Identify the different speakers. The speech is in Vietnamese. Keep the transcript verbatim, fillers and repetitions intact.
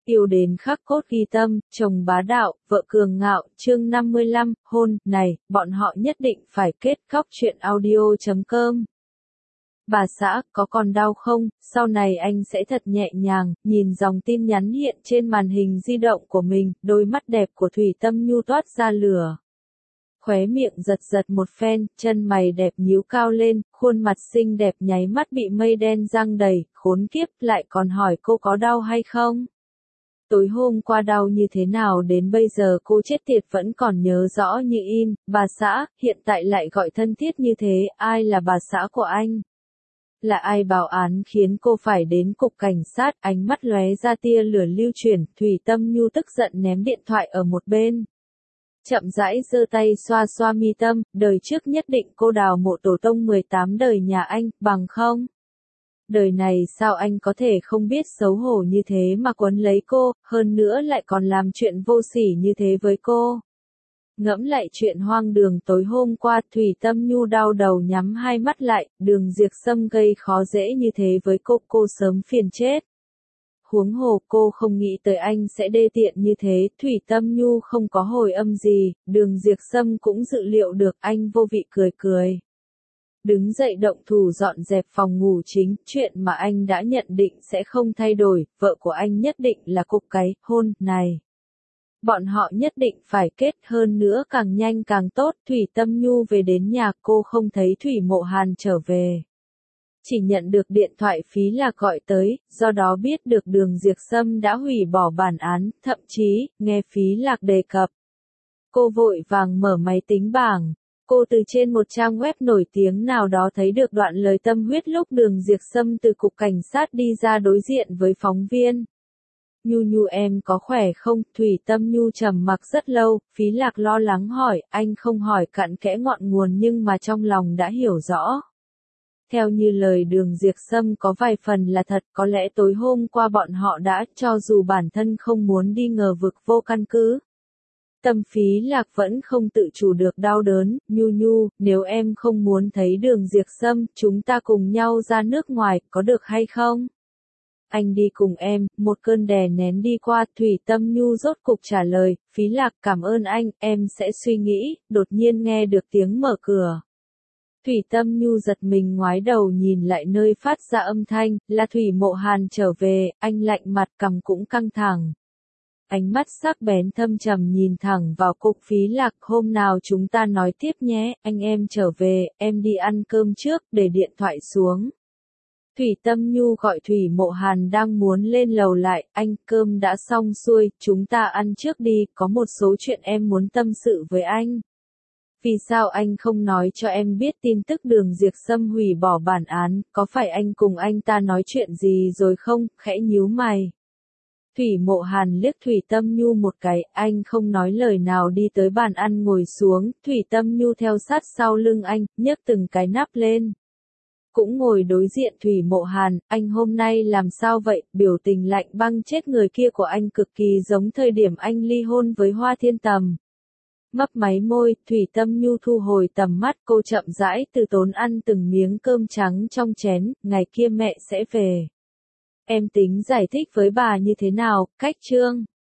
Speaker 1: Yêu đến khắc cốt ghi tâm, chồng bá đạo, vợ cường ngạo, chương năm mươi lăm, hôn, này, bọn họ nhất định phải kết. Cóc truyện audio chấm com. Bà xã, có còn đau không? Sau này anh sẽ thật nhẹ nhàng, nhìn dòng tin nhắn hiện trên màn hình di động của mình, đôi mắt đẹp của Thủy Tâm Nhu toát ra lửa. Khóe miệng giật giật một phen, chân mày đẹp nhíu cao lên, khuôn mặt xinh đẹp nháy mắt bị mây đen giăng đầy, khốn kiếp, lại còn hỏi cô có đau hay không? Tối hôm qua đau như thế nào đến bây giờ cô chết tiệt vẫn còn nhớ rõ như in. Bà xã, hiện tại lại gọi thân thiết như thế, ai là bà xã của anh? Là ai báo án khiến cô phải đến cục cảnh sát? Ánh mắt lóe ra tia lửa lưu chuyển, Thủy Tâm Nhu tức giận ném điện thoại ở một bên. Chậm rãi giơ tay xoa xoa mi tâm, đời trước nhất định cô đào mộ tổ tông mười tám đời nhà anh, bằng không? Đời này sao anh có thể không biết xấu hổ như thế mà quấn lấy cô, hơn nữa lại còn làm chuyện vô sỉ như thế với cô. Ngẫm lại chuyện hoang đường tối hôm qua, Thủy Tâm Nhu đau đầu nhắm hai mắt lại, Đường Diệp Sâm gây khó dễ như thế với cô, cô sớm phiền chết. Huống hồ cô không nghĩ tới anh sẽ đê tiện như thế, Thủy Tâm Nhu không có hồi âm gì, Đường Diệp Sâm cũng dự liệu được, anh vô vị cười cười. Đứng dậy động thủ dọn dẹp phòng ngủ chính, chuyện mà anh đã nhận định sẽ không thay đổi, vợ của anh nhất định là cục cái, hôn, này. Bọn họ nhất định phải kết, hơn nữa càng nhanh càng tốt. Thủy Tâm Nhu về đến nhà, cô không thấy Thủy Mộ Hàn trở về. Chỉ nhận được điện thoại Phí Lạc gọi tới, do đó biết được Đường Diệp Sâm đã hủy bỏ bản án, thậm chí, nghe Phí Lạc đề cập. Cô vội vàng mở máy tính bảng. Cô từ trên một trang web nổi tiếng nào đó thấy được đoạn lời tâm huyết lúc Đường Diệp Sâm từ cục cảnh sát đi ra đối diện với phóng viên. Nhu Nhu em có khỏe không? Thủy Tâm Nhu trầm mặc rất lâu, Phí Lạc lo lắng hỏi, anh không hỏi cặn kẽ ngọn nguồn nhưng mà trong lòng đã hiểu rõ. Theo như lời Đường Diệp Sâm có vài phần là thật, có lẽ tối hôm qua bọn họ đã, cho dù bản thân không muốn đi ngờ vực vô căn cứ. Tâm Phí Lạc vẫn không tự chủ được đau đớn, Nhu Nhu, nếu em không muốn thấy Đường Diệp Sâm, chúng ta cùng nhau ra nước ngoài, có được hay không? Anh đi cùng em, một cơn đè nén đi qua, Thủy Tâm Nhu rốt cục trả lời, Phí Lạc cảm ơn anh, em sẽ suy nghĩ, đột nhiên nghe được tiếng mở cửa. Thủy Tâm Nhu giật mình ngoái đầu nhìn lại nơi phát ra âm thanh, là Thủy Mộ Hàn trở về, anh lạnh mặt cằm cũng căng thẳng. Ánh mắt sắc bén thâm trầm nhìn thẳng vào cục. Phí Lạc, hôm nào chúng ta nói tiếp nhé, anh em trở về, em đi ăn cơm trước, để điện thoại xuống. Thủy Tâm Nhu gọi Thủy Mộ Hàn đang muốn lên lầu lại, anh, cơm đã xong xuôi, chúng ta ăn trước đi, có một số chuyện em muốn tâm sự với anh. Vì sao anh không nói cho em biết tin tức Đường Diệp Sâm hủy bỏ bản án, có phải anh cùng anh ta nói chuyện gì rồi không? Khẽ nhíu mày. Thủy Mộ Hàn liếc Thủy Tâm Nhu một cái, anh không nói lời nào đi tới bàn ăn ngồi xuống, Thủy Tâm Nhu theo sát sau lưng anh, nhấc từng cái nắp lên. Cũng ngồi đối diện Thủy Mộ Hàn, anh hôm nay làm sao vậy? Biểu tình lạnh băng chết người kia của anh cực kỳ giống thời điểm anh ly hôn với Hoa Thiên Tầm. Mấp máy môi, Thủy Tâm Nhu thu hồi tầm mắt, cô chậm rãi từ tốn ăn từng miếng cơm trắng trong chén, ngày kia mẹ sẽ về. Em tính giải thích với bà như thế nào? Cách chương